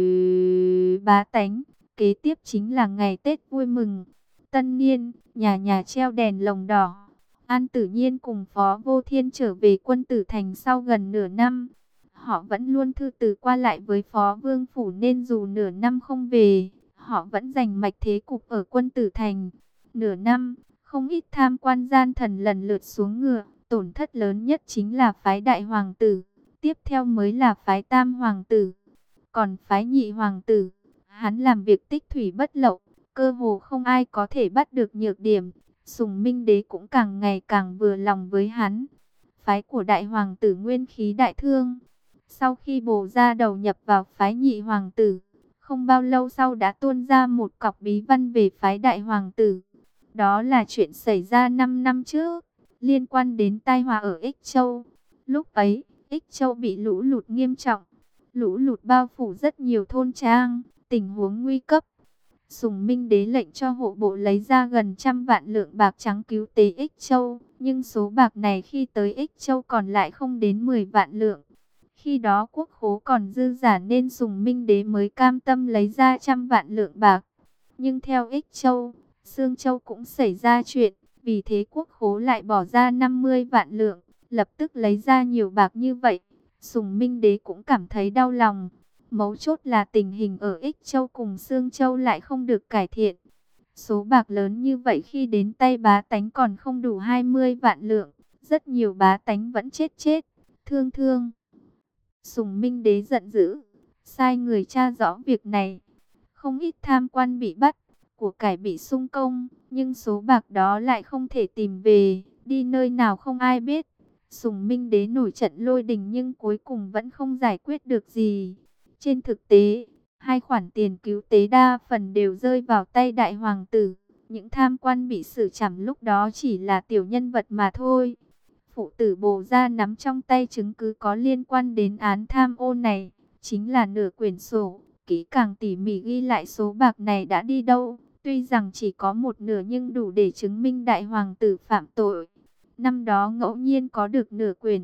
bá tánh, kế tiếp chính là ngày Tết vui mừng. Tân niên, nhà nhà treo đèn lồng đỏ. An Tử Nhiên cùng Phó Vô Thiên trở về Quân Tử Thành sau gần nửa năm. Họ vẫn luôn thư từ qua lại với Phó Vương Phủ nên dù nửa năm không về, họ vẫn giành mạch thế cục ở Quân Tử Thành. Nửa năm, không ít tham quan gian thần lần lượt xuống ngựa, tổn thất lớn nhất chính là phái Đại Hoàng tử, tiếp theo mới là phái Tam Hoàng tử. Còn phái Nhị Hoàng tử, hắn làm việc tích thủy bất lậu, cơ hồ không ai có thể bắt được nhược điểm. Sùng Minh đế cũng càng ngày càng vừa lòng với hắn. Phái của Đại Hoàng tử nguyên khí đại thương. Sau khi bổ ra đầu nhập vào phái Nhị Hoàng tử, không bao lâu sau đã tuôn ra một cọc bí văn về phái Đại Hoàng tử. Đó là chuyện xảy ra 5 năm trước, liên quan đến tai họa ở Ích Châu. Lúc ấy, Ích Châu bị lũ lụt nghiêm trọng. Lũ lụt bao phủ rất nhiều thôn trang, tình huống nguy cấp. Sùng Minh đế lệnh cho hộ bộ lấy ra gần 100 vạn lượng bạc trắng cứu tế Ích Châu, nhưng số bạc này khi tới Ích Châu còn lại không đến 10 vạn lượng. Khi đó quốc khố còn dư giả nên Sùng Minh đế mới cam tâm lấy ra 100 vạn lượng bạc. Nhưng theo Ích Châu, Xương Châu cũng xảy ra chuyện, vì thế quốc khố lại bỏ ra 50 vạn lượng, lập tức lấy ra nhiều bạc như vậy. Sùng Minh đế cũng cảm thấy đau lòng. Mấu chốt là tình hình ở Ích Châu cùng Xương Châu lại không được cải thiện. Số bạc lớn như vậy khi đến tay bá tánh còn không đủ 20 vạn lượng. Rất nhiều bá tánh vẫn chết, thương. Sùng Minh đế giận dữ, sai người tra rõ việc này. Không ít tham quan bị bắt, của cải bị sung công, nhưng số bạc đó lại không thể tìm về, đi nơi nào không ai biết. Sùng Minh đế nổi trận lôi đình nhưng cuối cùng vẫn không giải quyết được gì. Trên thực tế, hai khoản tiền cứu tế đa phần đều rơi vào tay Đại Hoàng tử. Những tham quan bị xử trảm lúc đó chỉ là tiểu nhân vật mà thôi. Phụ tử Bồ Gia nắm trong tay chứng cứ có liên quan đến án tham ô này, chính là nửa quyển sổ, kỹ càng tỉ mỉ ghi lại số bạc này đã đi đâu. Tuy rằng chỉ có một nửa nhưng đủ để chứng minh Đại Hoàng tử phạm tội. Năm đó ngẫu nhiên có được nửa quyển,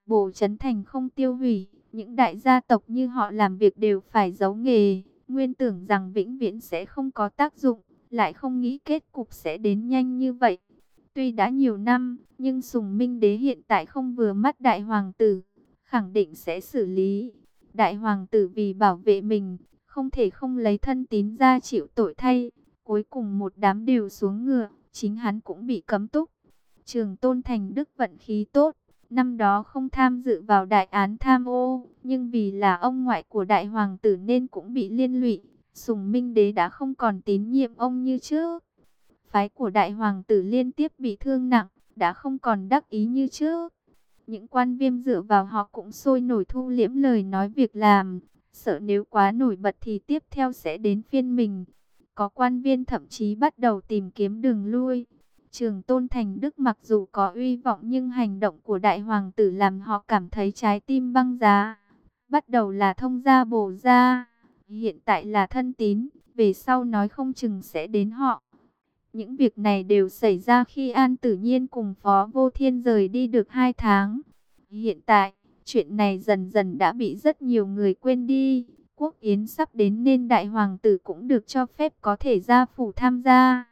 Bổ Trấn Thành không tiêu hủy, những đại gia tộc như họ làm việc đều phải giấu nghề, nguyên tưởng rằng vĩnh viễn sẽ không có tác dụng, lại không nghĩ kết cục sẽ đến nhanh như vậy. Tuy đã nhiều năm, nhưng Sùng Minh Đế hiện tại không vừa mắt đại hoàng tử, khẳng định sẽ xử lý. Đại hoàng tử vì bảo vệ mình, không thể không lấy thân tín ra chịu tội thay. Cuối cùng một đám đều xuống ngựa, chính hắn cũng bị cấm túc. Trường Tôn Thành Đức vận khí tốt, năm đó không tham dự vào đại án tham ô, nhưng vì là ông ngoại của đại hoàng tử nên cũng bị liên lụy. Sùng Minh Đế đã không còn tín nhiệm ông như trước. Phái của đại hoàng tử liên tiếp bị thương nặng, đã không còn đắc ý như trước. Những quan viên dựa vào họ cũng sôi nổi thu liễm lời nói việc làm, sợ nếu quá nổi bật thì tiếp theo sẽ đến phiên mình. Có quan viên thậm chí bắt đầu tìm kiếm đường lui. Trường Tôn Thành Đức mặc dù có uy vọng nhưng hành động của đại hoàng tử làm họ cảm thấy trái tim băng giá. Bắt đầu là thông gia bổ gia, hiện tại là thân tín, về sau nói không chừng sẽ đến họ. Những việc này đều xảy ra khi An Tử Nhiên cùng Phó Vô Thiên rời đi được 2 tháng. Hiện tại, chuyện này dần dần đã bị rất nhiều người quên đi. Quốc yến sắp đến nên đại hoàng tử cũng được cho phép có thể ra phủ tham gia.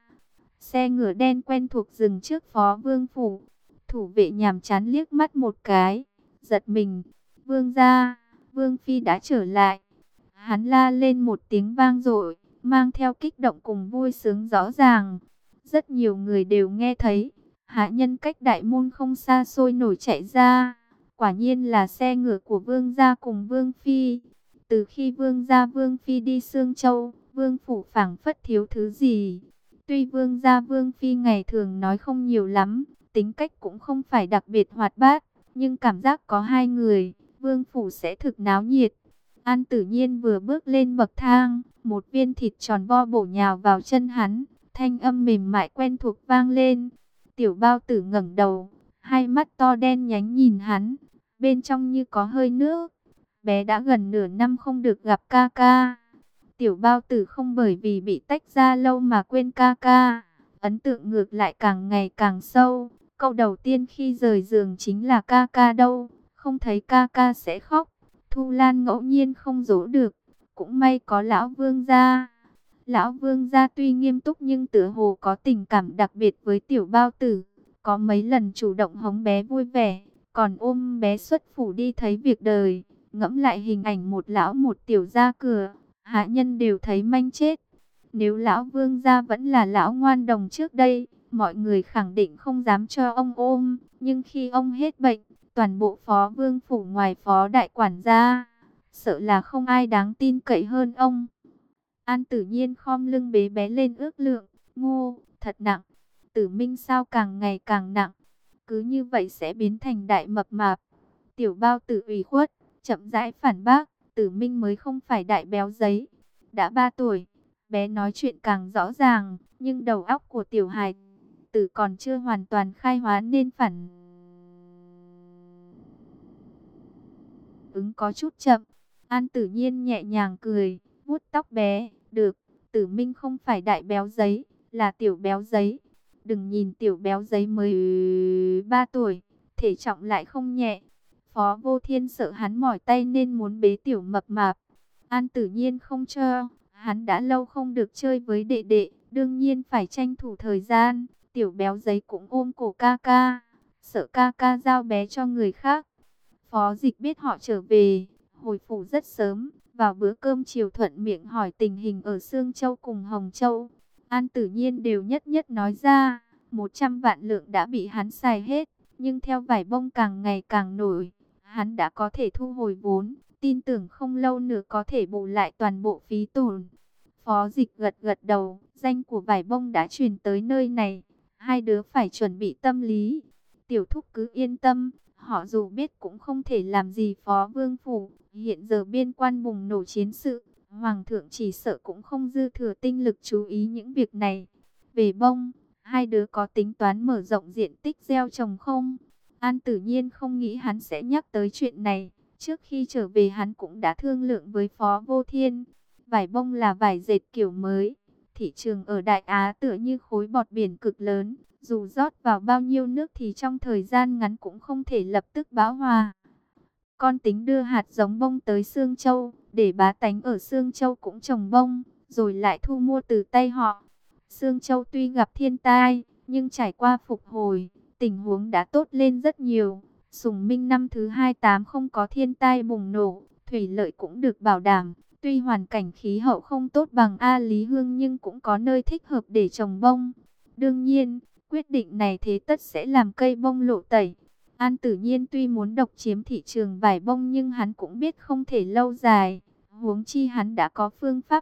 Xe ngựa đen quen thuộc dừng trước Phó Vương phủ. Thủ vệ nhàm chán liếc mắt một cái, giật mình. Vương gia, Vương phi đã trở lại. Hắn la lên một tiếng vang dội, mang theo kích động cùng vui sướng rõ ràng. Rất nhiều người đều nghe thấy. Hạ nhân cách đại môn không xa sôi nổi chạy ra. Quả nhiên là xe ngựa của Vương gia cùng Vương phi. Từ khi Vương gia Vương phi đi Sương Châu, Vương phủ phảng phất thiếu thứ gì. Tuy Vương gia Vương phi ngày thường nói không nhiều lắm, tính cách cũng không phải đặc biệt hoạt bát, nhưng cảm giác có hai người, Vương phủ sẽ thực náo nhiệt. An Tử Nhiên vừa bước lên bậc thang, một viên thịt tròn vo bổ nhào vào chân hắn, thanh âm mềm mại quen thuộc vang lên. Tiểu Bao Tử ngẩng đầu, hai mắt to đen nhánh nhìn hắn, bên trong như có hơi nước. Bé đã gần nửa năm không được gặp ca ca. Tiểu Bao Tử không bởi vì bị tách ra lâu mà quên ca ca, ấn tượng ngược lại càng ngày càng sâu. Câu đầu tiên khi rời giường chính là ca ca đâu, không thấy ca ca sẽ khóc. Thu Lan ngẫu nhiên không dỗ được, cũng may có lão Vương gia. Lão Vương gia tuy nghiêm túc nhưng tựa hồ có tình cảm đặc biệt với Tiểu Bao Tử, có mấy lần chủ động hống bé vui vẻ, còn ôm bé xuất phủ đi thấy việc đời. Ngẫm lại hình ảnh một lão một tiểu ra cửa, hạ nhân đều thấy manh chết. Nếu lão Vương gia vẫn là lão ngoan đồng trước đây, mọi người khẳng định không dám cho ông ôm. Nhưng khi ông hết bệnh, toàn bộ Phó Vương phủ ngoài Phó đại quản gia, sợ là không ai đáng tin cậy hơn ông. An Tử Nhiên khom lưng bế bé lên ước lượng, ngô, thật nặng. Tử Minh sao càng ngày càng nặng, cứ như vậy sẽ biến thành đại mập mạp. Tiểu Bao Tử ủy khuất, chậm rãi phản bác, Tử Minh mới không phải đại béo giấy. Đã 3 tuổi, bé nói chuyện càng rõ ràng, nhưng đầu óc của tiểu hài tử còn chưa hoàn toàn khai hóa nên phản ứng có chút chậm. An Tử Nhiên nhẹ nhàng cười, vuốt tóc bé, được, Tử Minh không phải đại béo giấy, là tiểu béo giấy. Đừng nhìn tiểu béo giấy mới 3 tuổi, thể trọng lại không nhẹ. Phó Vô Thiên sợ hắn mỏi tay nên muốn bế tiểu mập mạp. An Tử Nhiên không cho, hắn đã lâu không được chơi với đệ đệ, đương nhiên phải tranh thủ thời gian. Tiểu béo giấy cũng ôm cổ ca ca, sợ ca ca giao bé cho người khác. Phó Dịch biết họ trở về, hồi phủ rất sớm, vào bữa cơm chiều thuận miệng hỏi tình hình ở Sương Châu cùng Hồng Châu. An Tử Nhiên đều nhất nhất nói ra, 100 vạn lượng đã bị hắn xài hết, nhưng theo vải bông càng ngày càng nổi, hắn đã có thể thu hồi vốn, tin tưởng không lâu nữa có thể bù lại toàn bộ phí tổn. Phó Dịch gật gật đầu, danh của vải bông đã truyền tới nơi này, hai đứa phải chuẩn bị tâm lý. Tiểu thúc cứ yên tâm, họ dù biết cũng không thể làm gì Phó Vương phủ, hiện giờ biên quan bùng nổ chiến sự, Hoàng thượng chỉ sợ cũng không dư thừa tinh lực chú ý những việc này. Về bông, hai đứa có tính toán mở rộng diện tích gieo trồng không? An Tử Nhiên không nghĩ hắn sẽ nhắc tới chuyện này. Trước khi trở về hắn cũng đã thương lượng với Phó Vô Thiên. Vải bông là vải dệt kiểu mới. Thị trường ở Đại Á tựa như khối bọt biển cực lớn. Dù rót vào bao nhiêu nước thì trong thời gian ngắn cũng không thể lập tức bão hòa. Con tính đưa hạt giống bông tới Sương Châu, để bá tánh ở Sương Châu cũng trồng bông, rồi lại thu mua từ tay họ. Sương Châu tuy gặp thiên tai, nhưng trải qua phục hồi, tình huống đã tốt lên rất nhiều. Sùng Minh năm thứ 28 không có thiên tai bùng nổ, thủy lợi cũng được bảo đảm. Tuy hoàn cảnh khí hậu không tốt bằng A Lý Hương nhưng cũng có nơi thích hợp để trồng bông. Đương nhiên, quyết định này thế tất sẽ làm cây bông lộ tẩy. An Tử Nhiên tuy muốn độc chiếm thị trường vải bông nhưng hắn cũng biết không thể lâu dài. Huống chi hắn đã có phương pháp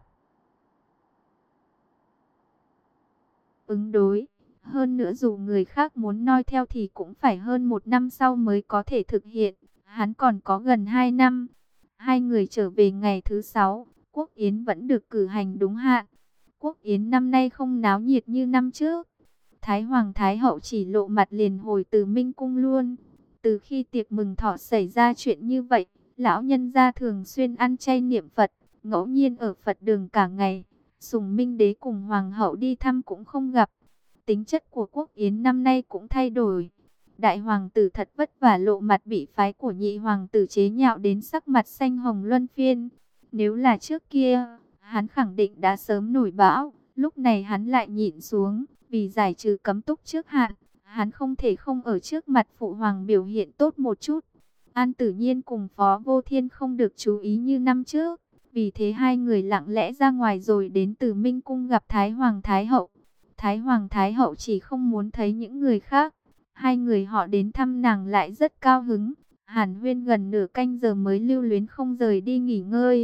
ứng đối. Hơn nữa dù người khác muốn noi theo thì cũng phải hơn 1 năm sau mới có thể thực hiện. Hắn còn có gần 2 năm. Hai người trở về ngày thứ 6, Quốc Yến vẫn được cử hành đúng hạn. Quốc Yến năm nay không náo nhiệt như năm trước. Thái Hoàng Thái Hậu chỉ lộ mặt liền hồi từ Minh Cung luôn. Từ khi tiệc mừng thọ xảy ra chuyện như vậy, lão nhân gia thường xuyên ăn chay niệm Phật, ngẫu nhiên ở Phật đường cả ngày. Sùng Minh Đế cùng Hoàng hậu đi thăm cũng không gặp. Tính chất của Quốc Yến năm nay cũng thay đổi. Đại hoàng tử thật vất vả lộ mặt bị phái của nhị hoàng tử chế nhạo đến sắc mặt xanh hồng luân phiên. Nếu là trước kia, hắn khẳng định đã sớm nổi bão. Lúc này hắn lại nhịn xuống, vì giải trừ cấm túc trước hạn. Hắn không thể không ở trước mặt phụ hoàng biểu hiện tốt một chút. An Tử Nhiên cùng Phó Vô Thiên không được chú ý như năm trước. Vì thế hai người lặng lẽ ra ngoài rồi đến Từ Minh Cung gặp Thái Hoàng Thái Hậu. Thái Hoàng Thái Hậu chỉ không muốn thấy những người khác. Hai người họ đến thăm nàng lại rất cao hứng. Hàn huyên gần nửa canh giờ mới lưu luyến không rời đi nghỉ ngơi.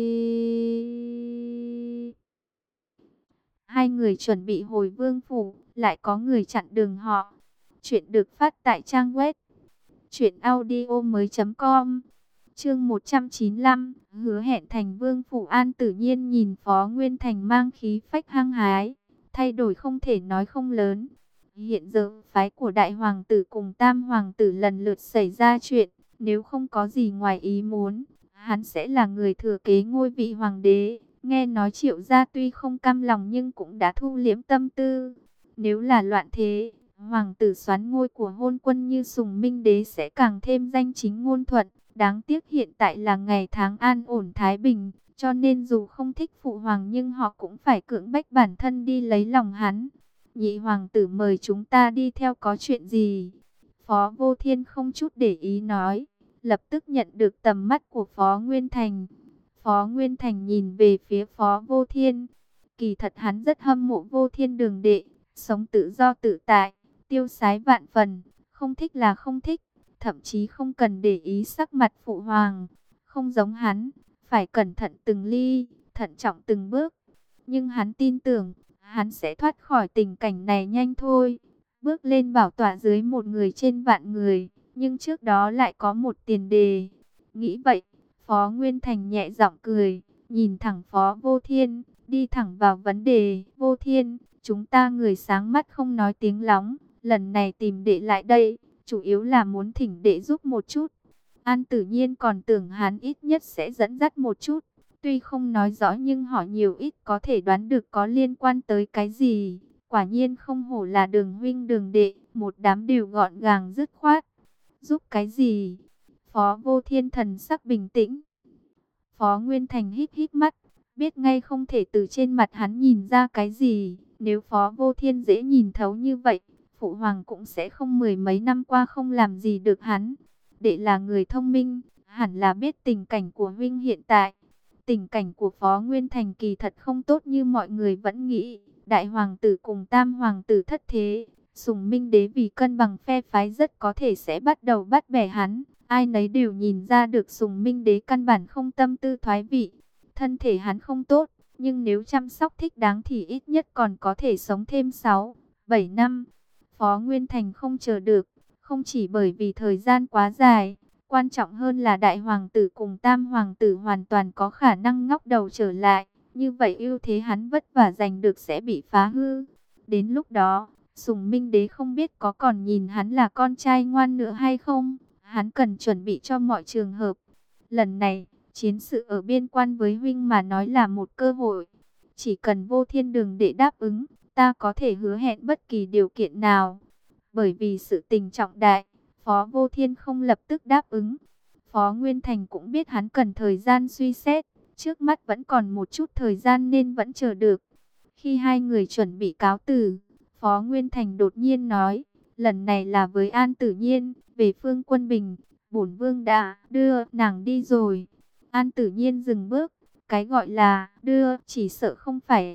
Hai người chuẩn bị hồi vương phủ, lại có người chặn đường họ. Chuyện được phát tại trang web truyệnaudiomoi.com. Chương 195, hứa hẹn thành vương phủ. An Tử Nhiên nhìn Phó Nguyên Thành mang khí phách hăng hái, thay đổi không thể nói không lớn. Hiện giờ phái của đại hoàng tử cùng tam hoàng tử lần lượt xảy ra chuyện, nếu không có gì ngoài ý muốn, hắn sẽ là người thừa kế ngôi vị hoàng đế. Nghe nói Triệu gia tuy không cam lòng nhưng cũng đã thu liễm tâm tư. Nếu là loạn thế, hoàng tử soán ngôi của hôn quân như Sùng Minh Đế sẽ càng thêm danh chính ngôn thuận. Đáng tiếc hiện tại là ngày tháng an ổn thái bình, cho nên dù không thích phụ hoàng nhưng họ cũng phải cưỡng bách bản thân đi lấy lòng hắn. Nhị hoàng tử mời chúng ta đi theo có chuyện gì? Phó Vô Thiên không chút để ý nói, lập tức nhận được tầm mắt của Phó Nguyên Thành. Phó Nguyên Thành nhìn về phía Phó Vô Thiên. Kỳ thật hắn rất hâm mộ Vô Thiên đường đệ, sống tự do tự tại, tiêu sái vạn phần, không thích là không thích, thậm chí không cần để ý sắc mặt phụ hoàng. Không giống hắn, phải cẩn thận từng ly, thận trọng từng bước. Nhưng hắn tin tưởng, hắn sẽ thoát khỏi tình cảnh này nhanh thôi. Bước lên bảo tọa dưới một người trên vạn người, nhưng trước đó lại có một tiền đề. Nghĩ vậy, Phó Nguyên Thành nhẹ giọng cười, nhìn thẳng Phó Vô Thiên, đi thẳng vào vấn đề. Vô Thiên, chúng ta người sáng mắt không nói tiếng lóng, lần này tìm đệ lại đây, chủ yếu là muốn thỉnh đệ giúp một chút. An Tử Nhiên còn tưởng hắn ít nhất sẽ dẫn dắt một chút. Tuy không nói rõ nhưng họ nhiều ít có thể đoán được có liên quan tới cái gì. Quả nhiên không hổ là Đường huynh Đường đệ, một đám đều gọn gàng dứt khoát. Giúp cái gì? Phó Vô Thiên thần sắc bình tĩnh. Phó Nguyên Thành híp híp mắt, biết ngay không thể từ trên mặt hắn nhìn ra cái gì. Nếu Phó Vô Thiên dễ nhìn thấu như vậy, phụ hoàng cũng sẽ không mười mấy năm qua không làm gì được hắn. Đệ là người thông minh, hẳn là biết tình cảnh của huynh hiện tại. Tình cảnh của Phó Nguyên Thành kỳ thật không tốt như mọi người vẫn nghĩ. Đại hoàng tử cùng tam hoàng tử thất thế, Sùng Minh Đế vì cân bằng phe phái rất có thể sẽ bắt đầu bắt bẻ hắn. Ai nấy đều nhìn ra được Sùng Minh Đế căn bản không tâm tư thoái vị. Thân thể hắn không tốt, nhưng nếu chăm sóc thích đáng thì ít nhất còn có thể sống thêm 6-7 năm. Phó Nguyên Thành không chờ được, không chỉ bởi vì thời gian quá dài, quan trọng hơn là đại hoàng tử cùng tam hoàng tử hoàn toàn có khả năng ngóc đầu trở lại. Như vậy ưu thế hắn vất vả giành được sẽ bị phá hư. Đến lúc đó, Sùng Minh Đế không biết có còn nhìn hắn là con trai ngoan nữa hay không. Hắn cần chuẩn bị cho mọi trường hợp. Lần này, chiến sự ở biên quan với huynh mà nói là một cơ hội. Chỉ cần Vô Thiên đường để đáp ứng, ta có thể hứa hẹn bất kỳ điều kiện nào. Bởi vì sự tình trọng đại, Phó Vô Thiên không lập tức đáp ứng. Phó Nguyên Thành cũng biết hắn cần thời gian suy xét, trước mắt vẫn còn một chút thời gian nên vẫn chờ được. Khi hai người chuẩn bị cáo từ, Phó Nguyên Thành đột nhiên nói, lần này là với An Tử Nhiên, về Phương Quân Bình, bổn vương đã đưa nàng đi rồi. An Tử Nhiên dừng bước, cái gọi là đưa chỉ sợ không phải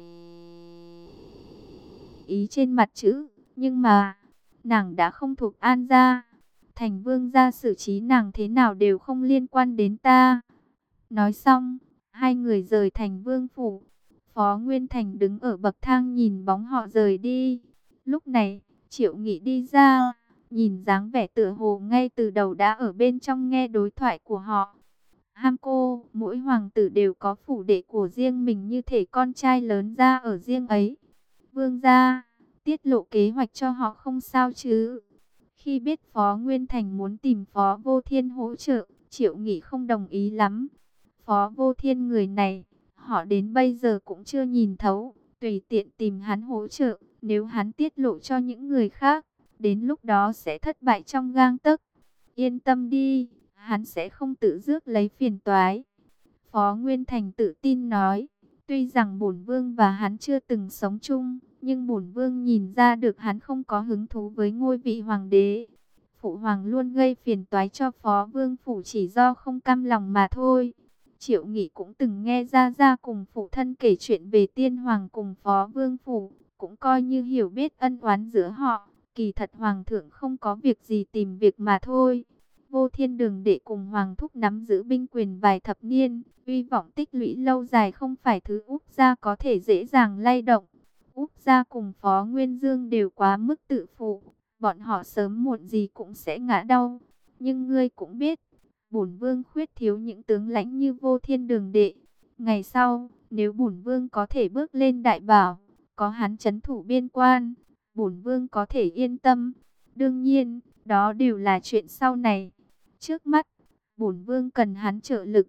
ý trên mặt chữ, nhưng mà nàng đã không thuộc An gia. Thành vương gia xử trí nàng thế nào đều không liên quan đến ta. Nói xong, hai người rời thành vương phủ. Phó Nguyên Thành đứng ở bậc thang nhìn bóng họ rời đi. Lúc này, Triệu Nghị đi ra, nhìn dáng vẻ tựa hồ ngay từ đầu đã ở bên trong nghe đối thoại của họ. Ham cô, mỗi hoàng tử đều có phủ đệ của riêng mình như thể con trai lớn ra ở riêng ấy. Vương gia, tiết lộ kế hoạch cho họ không sao chứ? Khi biết Phó Nguyên Thành muốn tìm Phó Vô Thiên hỗ trợ, Triệu Nghị không đồng ý lắm. Phó Vô Thiên người này, họ đến bây giờ cũng chưa nhìn thấu, tùy tiện tìm hắn hỗ trợ, nếu hắn tiết lộ cho những người khác, đến lúc đó sẽ thất bại trong gang tấc. Yên tâm đi, hắn sẽ không tự rước lấy phiền toái. Phó Nguyên Thành tự tin nói, tuy rằng bổn vương và hắn chưa từng sống chung, nhưng bổn vương nhìn ra được hắn không có hứng thú với ngôi vị hoàng đế. Phụ hoàng luôn gây phiền toái cho Phó Vương phủ chỉ do không cam lòng mà thôi. Triệu Nghị cũng từng nghe Gia cùng phụ thân kể chuyện về tiên hoàng cùng Phó Vương phủ, cũng coi như hiểu biết ân oán giữa họ. Kỳ thật hoàng thượng không có việc gì tìm việc mà thôi. Vô Thiên Đường đệ cùng hoàng thúc nắm giữ binh quyền vài thập niên, uy vọng tích lũy lâu dài không phải thứ Úc gia có thể dễ dàng lay động. Úc gia cùng Phó Nguyên Dương đều quá mức tự phụ, bọn họ sớm muộn gì cũng sẽ ngã đau. Nhưng ngươi cũng biết, bổn vương khuyết thiếu những tướng lãnh như Vô Thiên Đường đệ. Ngày sau, nếu bổn vương có thể bước lên đại bảo, có hắn trấn thủ biên quan, bổn vương có thể yên tâm. Đương nhiên, đó đều là chuyện sau này. Trước mắt, bổn vương cần hắn trợ lực.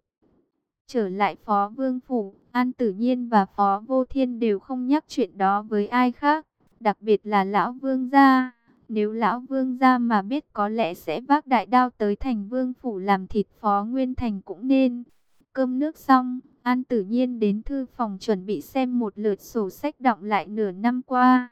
Trở lại Phó Vương phủ, An Tử Nhiên và Phó Vô Thiên đều không nhắc chuyện đó với ai khác, đặc biệt là lão vương gia. Nếu lão vương gia mà biết có lẽ sẽ vác đại đao tới thành vương phủ làm thịt Phó Nguyên Thành cũng nên. Cơm nước xong, An Tử Nhiên đến thư phòng chuẩn bị xem một lượt sổ sách đọng lại nửa năm qua.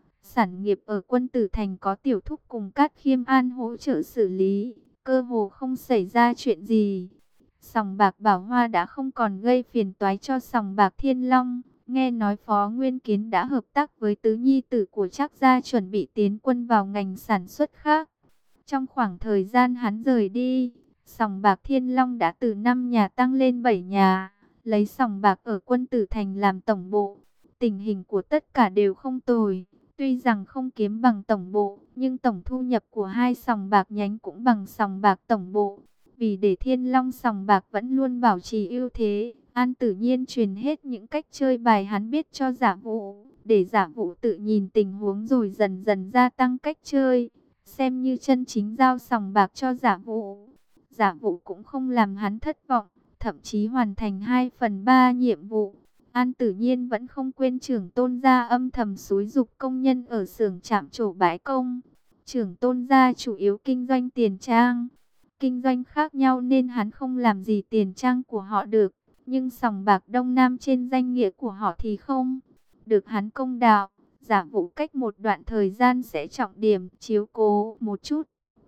Sản nghiệp ở Quân Tử Thành có Tiểu Thúc cùng Cát Khiêm An hỗ trợ xử lý, cơ hồ không xảy ra chuyện gì. Sòng bạc Bảo Hoa đã không còn gây phiền toái cho sòng bạc Thiên Long. Nghe nói Phó Nguyên Kiến đã hợp tác với tứ nhi tử của Trác gia chuẩn bị tiến quân vào ngành sản xuất khác. Trong khoảng thời gian hắn rời đi, sòng bạc Thiên Long đã từ 5 nhà tăng lên 7 nhà, lấy sòng bạc ở Quân Tử Thành làm tổng bộ. Tình hình của tất cả đều không tồi. Tuy rằng không kiếm bằng tổng bộ, nhưng tổng thu nhập của hai sòng bạc nhánh cũng bằng sòng bạc tổng bộ. Vì để Thiên Long sòng bạc vẫn luôn bảo trì ưu thế, An Tử Nhiên truyền hết những cách chơi bài hắn biết cho Giả Vũ, để Giả Vũ tự nhìn tình huống rồi dần dần gia tăng cách chơi, xem như chân chính giao sòng bạc cho Giả Vũ. Giả Vũ cũng không làm hắn thất vọng, thậm chí hoàn thành 2/3 nhiệm vụ. An Tử Nhiên vẫn không quên Trưởng Tôn gia âm thầm xúi giục công nhân ở xưởng trạm trổ bãi công. Trưởng Tôn gia chủ yếu kinh doanh tiền trang, kinh doanh khác nhau nên hắn không làm gì tiền trang của họ được, nhưng sòng bạc Đông Nam trên danh nghĩa của họ thì không. Được hắn công đạo, Giả Vũ cách một đoạn thời gian sẽ trọng điểm chiếu cố một chút.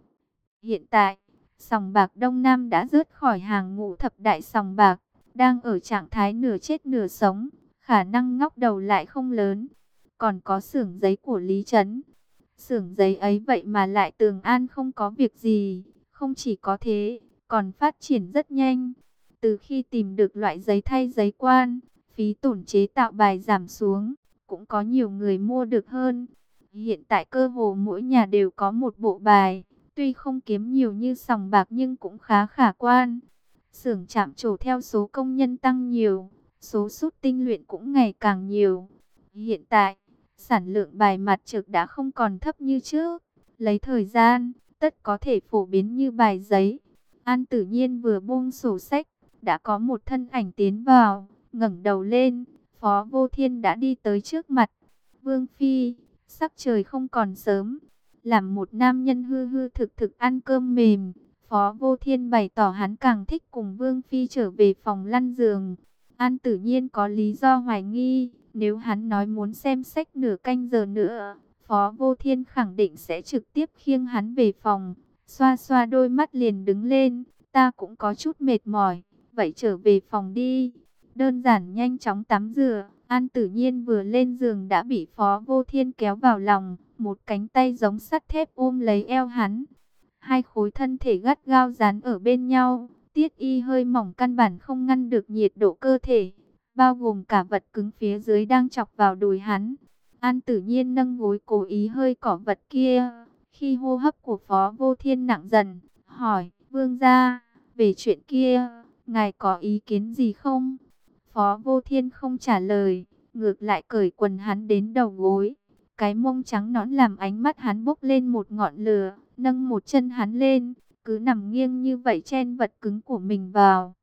Hiện tại, sòng bạc Đông Nam đã rớt khỏi hàng ngũ thập đại sòng bạc, đang ở trạng thái nửa chết nửa sống, khả năng ngóc đầu lại không lớn. Còn có xưởng giấy của Lý Trấn. Xưởng giấy ấy vậy mà lại tường an không có việc gì. Không chỉ có thế, còn phát triển rất nhanh. Từ khi tìm được loại giấy thay giấy quan, phí tổn chế tạo bài giảm xuống, cũng có nhiều người mua được hơn. Hiện tại cơ hồ mỗi nhà đều có một bộ bài, tuy không kiếm nhiều như sòng bạc nhưng cũng khá khả quan. Xưởng chạm trổ theo số công nhân tăng nhiều, số sút tinh luyện cũng ngày càng nhiều. Hiện tại, sản lượng bài mặt trực đã không còn thấp như trước. Lấy thời gian, tất có thể phổ biến như bài giấy. An Tử Nhiên vừa buông sổ sách, đã có một thân ảnh tiến vào, ngẩng đầu lên, Phó Vô Thiên đã đi tới trước mặt. Vương Phi, sắc trời không còn sớm, làm một nam nhân hư hư thực thực ăn cơm mềm. Phó Vô Thiên bày tỏ hắn càng thích cùng Vương Phi trở về phòng lăn giường. An Tử Nhiên có lý do hoài nghi, nếu hắn nói muốn xem sách nửa canh giờ nữa, Phó Vô Thiên khẳng định sẽ trực tiếp khiêng hắn về phòng. Xoa xoa đôi mắt liền đứng lên, ta cũng có chút mệt mỏi, vậy trở về phòng đi. Đơn giản nhanh chóng tắm rửa, An Tử Nhiên vừa lên giường đã bị Phó Vô Thiên kéo vào lòng, một cánh tay giống sắt thép ôm lấy eo hắn. Hai khối thân thể gắt gao dán ở bên nhau, tiết y hơi mỏng căn bản không ngăn được nhiệt độ cơ thể, bao gồm cả vật cứng phía dưới đang chọc vào đùi hắn. An Tử Nhiên nâng gối cố ý hơi cỏ vật kia, khi hô hấp của Phó Vô Thiên nặng dần, hỏi, vương gia, về chuyện kia, ngài có ý kiến gì không? Phó Vô Thiên không trả lời, ngược lại cởi quần hắn đến đầu gối. Cái mông trắng nõn làm ánh mắt hắn bốc lên một ngọn lửa, nâng một chân hắn lên, cứ nằm nghiêng như vậy chen vật cứng của mình vào.